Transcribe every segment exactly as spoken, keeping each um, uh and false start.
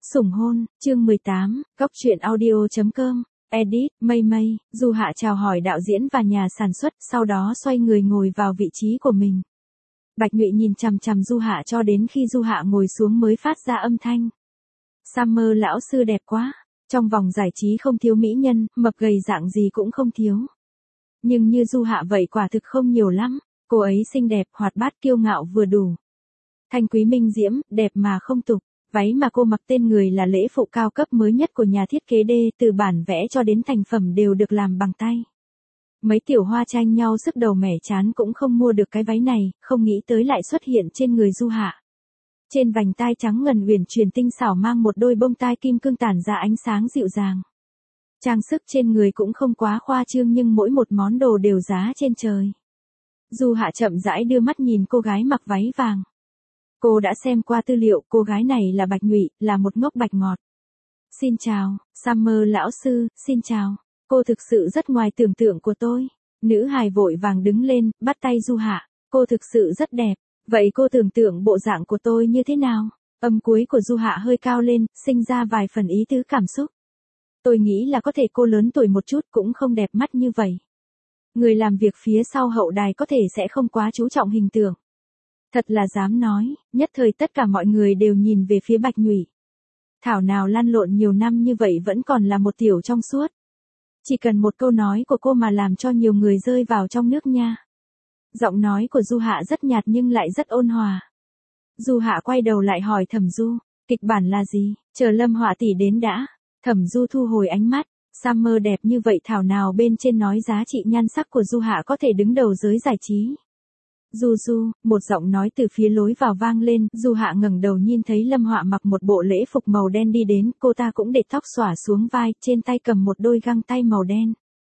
Sủng hôn, chương mười tám, góc truyện audio chấm com, edit, mây mây, Du Hạ chào hỏi đạo diễn và nhà sản xuất, sau đó xoay người ngồi vào vị trí của mình. Bạch Nhụy nhìn chằm chằm Du Hạ cho đến khi Du Hạ ngồi xuống mới phát ra âm thanh. Summer lão sư đẹp quá, trong vòng giải trí không thiếu mỹ nhân, mập gầy dạng gì cũng không thiếu. Nhưng như Du Hạ vậy quả thực không nhiều lắm, cô ấy xinh đẹp, hoạt bát kiêu ngạo vừa đủ. Thanh quý minh diễm, đẹp mà không tục. Váy mà cô mặc tên người là lễ phục cao cấp mới nhất của nhà thiết kế D, từ bản vẽ cho đến thành phẩm đều được làm bằng tay. Mấy tiểu hoa tranh nhau sức đầu mẻ chán cũng không mua được cái váy này, không nghĩ tới lại xuất hiện trên người Du Hạ. Trên vành tai trắng ngần uyển chuyển tinh xảo mang một đôi bông tai kim cương tản ra ánh sáng dịu dàng. Trang sức trên người cũng không quá khoa trương nhưng mỗi một món đồ đều giá trên trời. Du Hạ chậm rãi đưa mắt nhìn cô gái mặc váy vàng. Cô đã xem qua tư liệu, cô gái này là Bạch Nhụy, là một ngốc bạch ngọt. Xin chào, Summer lão sư, xin chào. Cô thực sự rất ngoài tưởng tượng của tôi. Nữ hài vội vàng đứng lên, bắt tay Du Hạ. Cô thực sự rất đẹp. Vậy cô tưởng tượng bộ dạng của tôi như thế nào? Âm cuối của Du Hạ hơi cao lên, sinh ra vài phần ý tứ cảm xúc. Tôi nghĩ là có thể cô lớn tuổi một chút cũng không đẹp mắt như vậy. Người làm việc phía sau hậu đài có thể sẽ không quá chú trọng hình tượng. Thật là dám nói, nhất thời tất cả mọi người đều nhìn về phía Bạch Nhụy. Thảo nào lăn lộn nhiều năm như vậy vẫn còn là một tiểu trong suốt. Chỉ cần một câu nói của cô mà làm cho nhiều người rơi vào trong nước nha. Giọng nói của Du Hạ rất nhạt nhưng lại rất ôn hòa. Du Hạ quay đầu lại hỏi Thẩm Du, kịch bản là gì, chờ Lâm Họa tỷ đến đã. Thẩm Du thu hồi ánh mắt, Summer đẹp như vậy thảo nào bên trên nói giá trị nhan sắc của Du Hạ có thể đứng đầu giới giải trí. Du Du, một giọng nói từ phía lối vào vang lên, Du Hạ ngẩng đầu nhìn thấy Lâm Họa mặc một bộ lễ phục màu đen đi đến, cô ta cũng để tóc xõa xuống vai, trên tay cầm một đôi găng tay màu đen.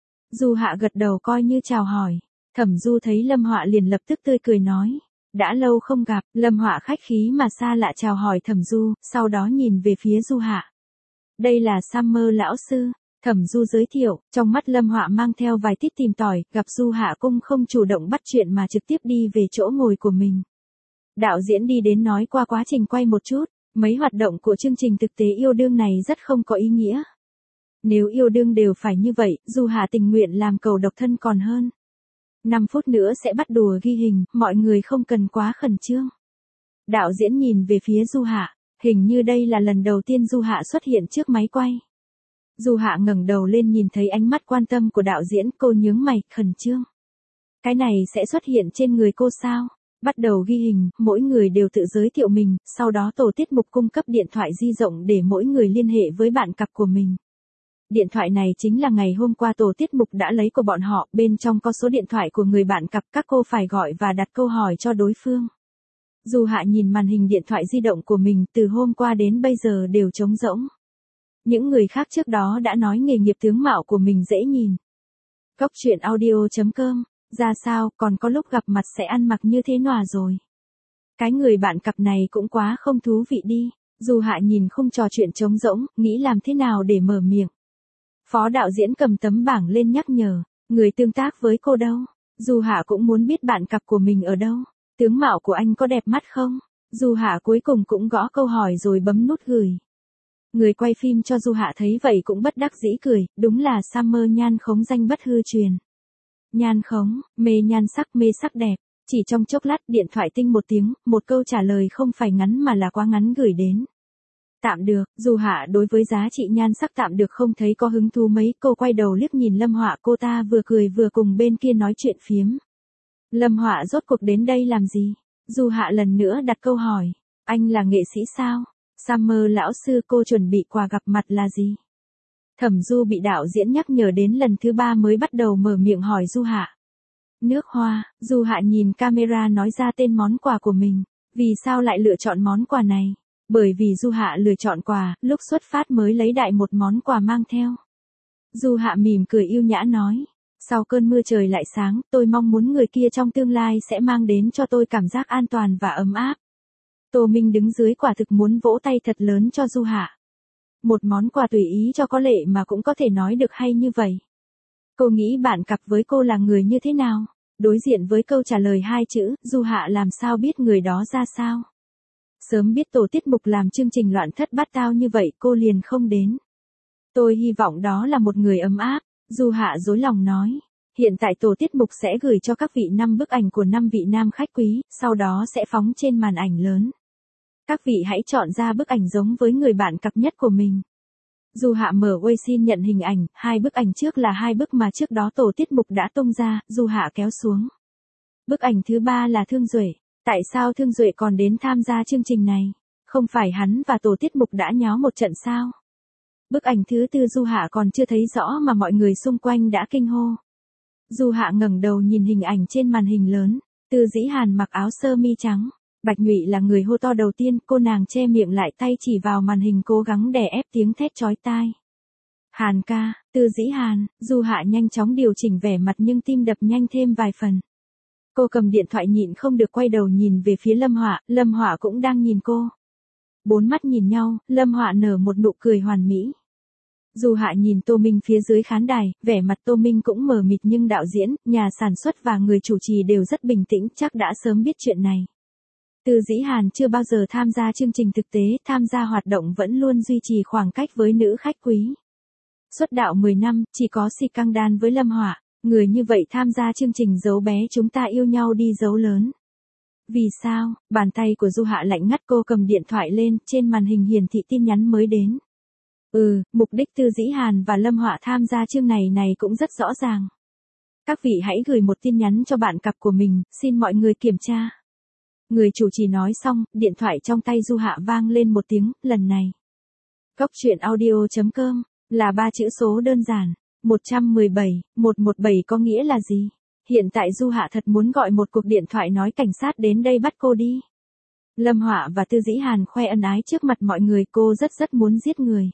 Du Hạ gật đầu coi như chào hỏi. Thẩm Du thấy Lâm Họa liền lập tức tươi cười nói, đã lâu không gặp. Lâm Họa khách khí mà xa lạ chào hỏi Thẩm Du, sau đó nhìn về phía Du Hạ. Đây là Summer lão sư. Thẩm Du giới thiệu, trong mắt Lâm Họa mang theo vài tít tìm tòi, gặp Du Hạ cũng không chủ động bắt chuyện mà trực tiếp đi về chỗ ngồi của mình. Đạo diễn đi đến nói qua quá trình quay một chút, mấy hoạt động của chương trình thực tế yêu đương này rất không có ý nghĩa. Nếu yêu đương đều phải như vậy, Du Hạ tình nguyện làm cầu độc thân còn hơn. năm phút nữa sẽ bắt đùa ghi hình, mọi người không cần quá khẩn trương. Đạo diễn nhìn về phía Du Hạ, hình như đây là lần đầu tiên Du Hạ xuất hiện trước máy quay. Du Hạ ngẩng đầu lên nhìn thấy ánh mắt quan tâm của đạo diễn, cô nhướng mày, khẩn trương. Cái này sẽ xuất hiện trên người cô sao? Bắt đầu ghi hình, mỗi người đều tự giới thiệu mình, sau đó tổ tiết mục cung cấp điện thoại di động để mỗi người liên hệ với bạn cặp của mình. Điện thoại này chính là ngày hôm qua tổ tiết mục đã lấy của bọn họ, bên trong có số điện thoại của người bạn cặp, các cô phải gọi và đặt câu hỏi cho đối phương. Du Hạ nhìn màn hình điện thoại di động của mình, từ hôm qua đến bây giờ đều trống rỗng. Những người khác trước đó đã nói nghề nghiệp tướng mạo của mình dễ nhìn. Góc truyện audio chấm com, ra sao, còn có lúc gặp mặt sẽ ăn mặc như thế nào rồi. Cái người bạn cặp này cũng quá không thú vị đi. Du Hạ nhìn không trò chuyện trống rỗng, nghĩ làm thế nào để mở miệng. Phó đạo diễn cầm tấm bảng lên nhắc nhở, người tương tác với cô đâu. Du Hạ cũng muốn biết bạn cặp của mình ở đâu. Tướng mạo của anh có đẹp mắt không? Du Hạ cuối cùng cũng gõ câu hỏi rồi bấm nút gửi. Người quay phim cho Du Hạ thấy vậy cũng bất đắc dĩ cười, đúng là Summer nhan khống danh bất hư truyền. Nhan khống, mê nhan sắc mê sắc đẹp, chỉ trong chốc lát điện thoại tinh một tiếng, một câu trả lời không phải ngắn mà là quá ngắn gửi đến. Tạm được, Du Hạ đối với giá trị nhan sắc tạm được không thấy có hứng thú mấy, cô quay đầu liếc nhìn Lâm Họa, cô ta vừa cười vừa cùng bên kia nói chuyện phiếm. Lâm Họa rốt cuộc đến đây làm gì? Du Hạ lần nữa đặt câu hỏi, anh là nghệ sĩ sao? Summer lão sư, cô chuẩn bị quà gặp mặt là gì? Thẩm Du bị đạo diễn nhắc nhở đến lần thứ ba mới bắt đầu mở miệng hỏi Du Hạ. Nước hoa. Du Hạ nhìn camera nói ra tên món quà của mình. Vì sao lại lựa chọn món quà này? Bởi vì Du Hạ lựa chọn quà, lúc xuất phát mới lấy đại một món quà mang theo. Du Hạ mỉm cười yêu nhã nói. Sau cơn mưa trời lại sáng, tôi mong muốn người kia trong tương lai sẽ mang đến cho tôi cảm giác an toàn và ấm áp. Tô Minh đứng dưới quả thực muốn vỗ tay thật lớn cho Du Hạ. Một món quà tùy ý cho có lệ mà cũng có thể nói được hay như vậy. Cô nghĩ bạn cặp với cô là người như thế nào? Đối diện với câu trả lời hai chữ, Du Hạ làm sao biết người đó ra sao? Sớm biết tổ tiết mục làm chương trình loạn thất bát tao như vậy cô liền không đến. Tôi hy vọng đó là một người ấm áp, Du Hạ dối lòng nói. Hiện tại tổ tiết mục sẽ gửi cho các vị năm bức ảnh của năm vị nam khách quý, sau đó sẽ phóng trên màn ảnh lớn. Các vị hãy chọn ra bức ảnh giống với người bạn cặp nhất của mình. Du Hạ mở Weixin nhận hình ảnh, hai bức ảnh trước là hai bức mà trước đó tổ tiết mục đã tung ra, Du Hạ kéo xuống. Bức ảnh thứ ba là Thương Duệ. Tại sao Thương Duệ còn đến tham gia chương trình này? Không phải hắn và tổ tiết mục đã nháo một trận sao? Bức ảnh thứ tư Du Hạ còn chưa thấy rõ mà mọi người xung quanh đã kinh hô. Du Hạ ngẩng đầu nhìn hình ảnh trên màn hình lớn, Tư Dĩ Hàn mặc áo sơ mi trắng. Bạch Nhụy là người hô to đầu tiên, cô nàng che miệng lại tay chỉ vào màn hình cố gắng đè ép tiếng thét chói tai. Hàn ca, Tư Dĩ Hàn, Du Hạ nhanh chóng điều chỉnh vẻ mặt nhưng tim đập nhanh thêm vài phần. Cô cầm điện thoại nhịn không được quay đầu nhìn về phía Lâm Họa, Lâm Họa cũng đang nhìn cô. Bốn mắt nhìn nhau, Lâm Họa nở một nụ cười hoàn mỹ. Du Hạ nhìn Tô Minh phía dưới khán đài, vẻ mặt Tô Minh cũng mờ mịt nhưng đạo diễn, nhà sản xuất và người chủ trì đều rất bình tĩnh, chắc đã sớm biết chuyện này. Tư Dĩ Hàn chưa bao giờ tham gia chương trình thực tế, tham gia hoạt động vẫn luôn duy trì khoảng cách với nữ khách quý. Xuất đạo mười năm, chỉ có Si Căng Đan với Lâm Họa, người như vậy tham gia chương trình Dấu Bé Chúng Ta Yêu Nhau đi dấu lớn. Vì sao? Bàn tay của Du Hạ lạnh ngắt, cô cầm điện thoại lên, trên màn hình hiển thị tin nhắn mới đến. Ừ, mục đích Tư Dĩ Hàn và Lâm Họa tham gia chương này này cũng rất rõ ràng. Các vị hãy gửi một tin nhắn cho bạn cặp của mình, xin mọi người kiểm tra. Người chủ trì nói xong, điện thoại trong tay Du Hạ vang lên một tiếng, lần này. Góc truyện audio chấm com, là ba chữ số đơn giản, một một bảy, một một bảy có nghĩa là gì? Hiện tại Du Hạ thật muốn gọi một cuộc điện thoại nói cảnh sát đến đây bắt cô đi. Lâm Họa và Tư Dĩ Hàn khoe ân ái trước mặt mọi người, cô rất rất muốn giết người.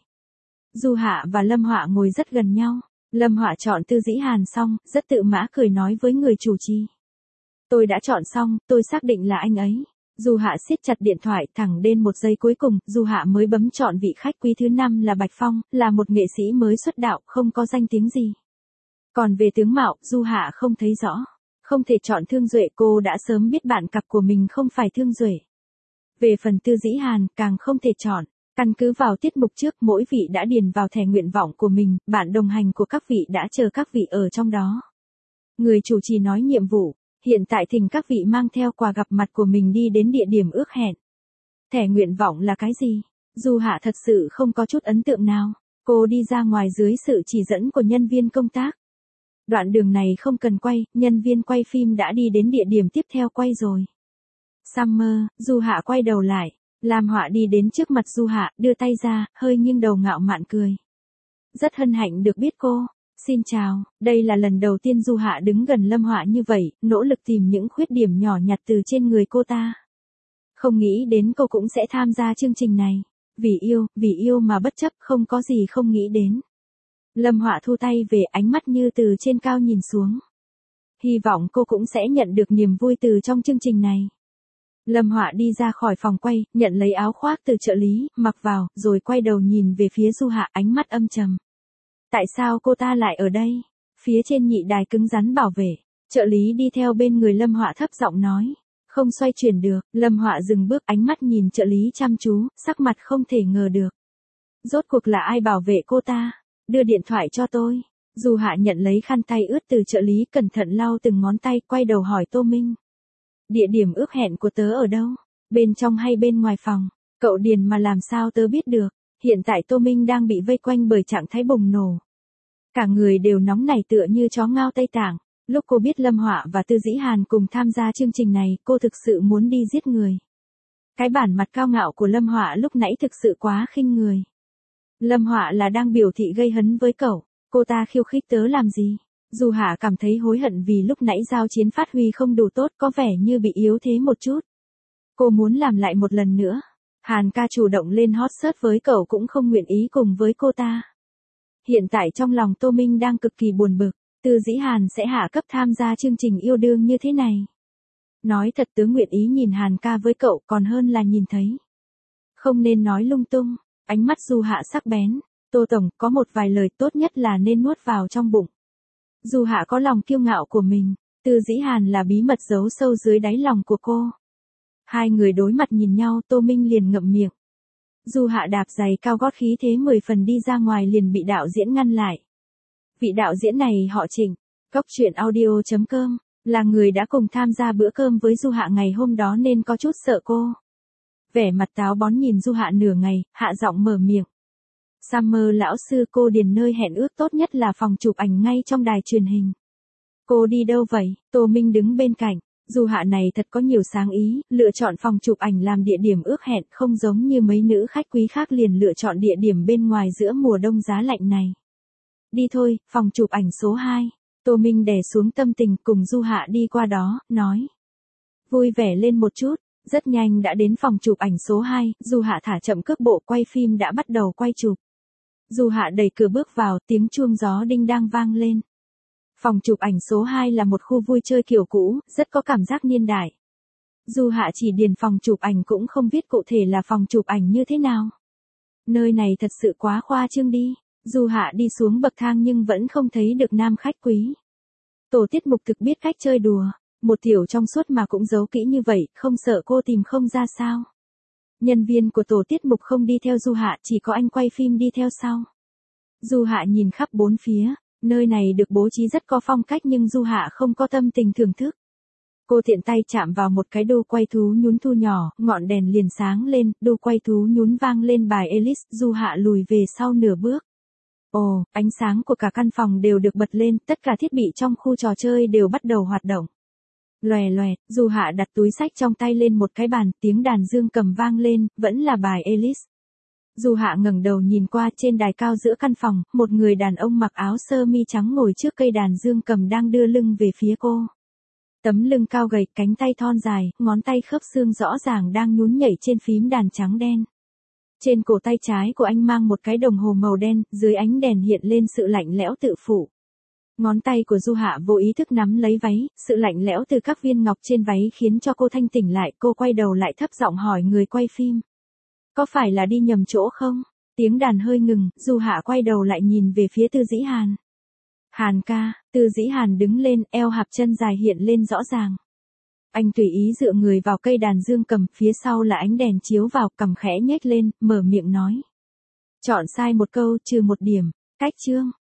Du Hạ và Lâm Họa ngồi rất gần nhau, Lâm Họa chọn Tư Dĩ Hàn xong, rất tự mã cười nói với người chủ trì. Tôi đã chọn xong, tôi xác định là anh ấy. Du Hạ siết chặt điện thoại, thẳng đến một giây cuối cùng, Du Hạ mới bấm chọn vị khách quý thứ năm là Bạch Phong, là một nghệ sĩ mới xuất đạo, không có danh tiếng gì. Còn về tướng mạo, Du Hạ không thấy rõ. Không thể chọn Thương Duệ, cô đã sớm biết bạn cặp của mình không phải Thương Duệ. Về phần Tư Dĩ Hàn, càng không thể chọn. Căn cứ vào tiết mục trước, mỗi vị đã điền vào thẻ nguyện vọng của mình, bạn đồng hành của các vị đã chờ các vị ở trong đó. Người chủ trì nói nhiệm vụ, hiện tại thỉnh các vị mang theo quà gặp mặt của mình đi đến địa điểm ước hẹn. Thẻ nguyện vọng là cái gì? Du Hạ thật sự không có chút ấn tượng nào. Cô đi ra ngoài dưới sự chỉ dẫn của nhân viên công tác. Đoạn đường này không cần quay, nhân viên quay phim đã đi đến địa điểm tiếp theo quay rồi. Summer, Du Hạ quay đầu lại. Lam Họa đi đến trước mặt Du Hạ, đưa tay ra, hơi nghiêng đầu ngạo mạn cười. Rất hân hạnh được biết cô. Xin chào, đây là lần đầu tiên Du Hạ đứng gần Lâm Họa như vậy, nỗ lực tìm những khuyết điểm nhỏ nhặt từ trên người cô ta. Không nghĩ đến cô cũng sẽ tham gia chương trình này. Vì yêu, vì yêu mà bất chấp, không có gì không nghĩ đến. Lâm Họa thu tay về, ánh mắt như từ trên cao nhìn xuống. Hy vọng cô cũng sẽ nhận được niềm vui từ trong chương trình này. Lâm Họa đi ra khỏi phòng quay, nhận lấy áo khoác từ trợ lý, mặc vào, rồi quay đầu nhìn về phía Du Hạ, ánh mắt âm trầm. Tại sao cô ta lại ở đây? Phía trên nhị đài cứng rắn bảo vệ, trợ lý đi theo bên người Lâm Họa thấp giọng nói. Không xoay chuyển được, Lâm Họa dừng bước, ánh mắt nhìn trợ lý chăm chú, sắc mặt không thể ngờ được. Rốt cuộc là ai bảo vệ cô ta? Đưa điện thoại cho tôi. Du Hạ nhận lấy khăn tay ướt từ trợ lý, cẩn thận lau từng ngón tay, quay đầu hỏi Tô Minh. Địa điểm ước hẹn của tớ ở đâu? Bên trong hay bên ngoài phòng? Cậu điền mà làm sao tớ biết được? Hiện tại Tô Minh đang bị vây quanh bởi trạng thái bùng nổ. Cả người đều nóng nảy tựa như chó ngao Tây Tạng. Lúc cô biết Lâm Họa và Tư Dĩ Hàn cùng tham gia chương trình này, cô thực sự muốn đi giết người. Cái bản mặt cao ngạo của Lâm Họa lúc nãy thực sự quá khinh người. Lâm Họa là đang biểu thị gây hấn với cậu, cô ta khiêu khích tớ làm gì? Du Hạ cảm thấy hối hận vì lúc nãy giao chiến phát huy không đủ tốt, có vẻ như bị yếu thế một chút. Cô muốn làm lại một lần nữa. Hàn ca chủ động lên hot search với cậu cũng không nguyện ý cùng với cô ta. Hiện tại trong lòng Tô Minh đang cực kỳ buồn bực, Tư Dĩ Hàn sẽ hạ cấp tham gia chương trình yêu đương như thế này. Nói thật tớ nguyện ý nhìn Hàn ca với cậu còn hơn là nhìn thấy. Không nên nói lung tung, ánh mắt Du Hạ sắc bén. Tô Tổng, có một vài lời tốt nhất là nên nuốt vào trong bụng. Du Hạ có lòng kiêu ngạo của mình, Tư Dĩ Hàn là bí mật giấu sâu dưới đáy lòng của cô. Hai người đối mặt nhìn nhau, Tô Minh liền ngậm miệng. Du Hạ đạp giày cao gót khí thế mười phần đi ra ngoài liền bị đạo diễn ngăn lại. Vị đạo diễn này họ Trịnh, Cốc truyện audio chấm com, là người đã cùng tham gia bữa cơm với Du Hạ ngày hôm đó nên có chút sợ cô. Vẻ mặt táo bón nhìn Du Hạ nửa ngày, hạ giọng mở miệng. Summer lão sư, cô điền nơi hẹn ước tốt nhất là phòng chụp ảnh ngay trong đài truyền hình. Cô đi đâu vậy? Tô Minh đứng bên cạnh. Du Hạ này thật có nhiều sáng ý, lựa chọn phòng chụp ảnh làm địa điểm ước hẹn, không giống như mấy nữ khách quý khác liền lựa chọn địa điểm bên ngoài giữa mùa đông giá lạnh này. Đi thôi, phòng chụp ảnh số hai. Tô Minh đè xuống tâm tình cùng Du Hạ đi qua đó, nói. Vui vẻ lên một chút, rất nhanh đã đến phòng chụp ảnh số hai, Du Hạ thả chậm cước bộ, quay phim đã bắt đầu quay chụp. Du Hạ đẩy cửa bước vào, tiếng chuông gió đinh đang vang lên. Phòng chụp ảnh số hai là một khu vui chơi kiểu cũ, rất có cảm giác niên đại. Du Hạ chỉ điền phòng chụp ảnh cũng không biết cụ thể là phòng chụp ảnh như thế nào. Nơi này thật sự quá khoa trương đi. Du Hạ đi xuống bậc thang nhưng vẫn không thấy được nam khách quý. Tổ tiết mục thực biết cách chơi đùa, một tiểu trong suốt mà cũng giấu kỹ như vậy, không sợ cô tìm không ra sao. Nhân viên của tổ tiết mục không đi theo Du Hạ, chỉ có anh quay phim đi theo sau. Du Hạ nhìn khắp bốn phía, nơi này được bố trí rất có phong cách nhưng Du Hạ không có tâm tình thưởng thức. Cô tiện tay chạm vào một cái đu quay thú nhún thu nhỏ, ngọn đèn liền sáng lên, đu quay thú nhún vang lên bài Alice, Du Hạ lùi về sau nửa bước. Ồ, ánh sáng của cả căn phòng đều được bật lên, tất cả thiết bị trong khu trò chơi đều bắt đầu hoạt động. Lòe lòe, Du Hạ đặt túi sách trong tay lên một cái bàn, tiếng đàn dương cầm vang lên, vẫn là bài Alice. Du Hạ ngẩng đầu nhìn qua, trên đài cao giữa căn phòng, một người đàn ông mặc áo sơ mi trắng ngồi trước cây đàn dương cầm đang đưa lưng về phía cô. Tấm lưng cao gầy, cánh tay thon dài, ngón tay khớp xương rõ ràng đang nhún nhảy trên phím đàn trắng đen. Trên cổ tay trái của anh mang một cái đồng hồ màu đen, dưới ánh đèn hiện lên sự lạnh lẽo tự phụ. Ngón tay của Du Hạ vô ý thức nắm lấy váy, sự lạnh lẽo từ các viên ngọc trên váy khiến cho cô thanh tỉnh lại, cô quay đầu lại thấp giọng hỏi người quay phim. Có phải là đi nhầm chỗ không? Tiếng đàn hơi ngừng, Du Hạ quay đầu lại nhìn về phía Tư Dĩ Hàn. Hàn ca, Tư Dĩ Hàn đứng lên, eo hạp chân dài hiện lên rõ ràng. Anh tùy ý dựa người vào cây đàn dương cầm, phía sau là ánh đèn chiếu vào, cằm khẽ nhếch lên, mở miệng nói. Chọn sai một câu, trừ một điểm, cách chương.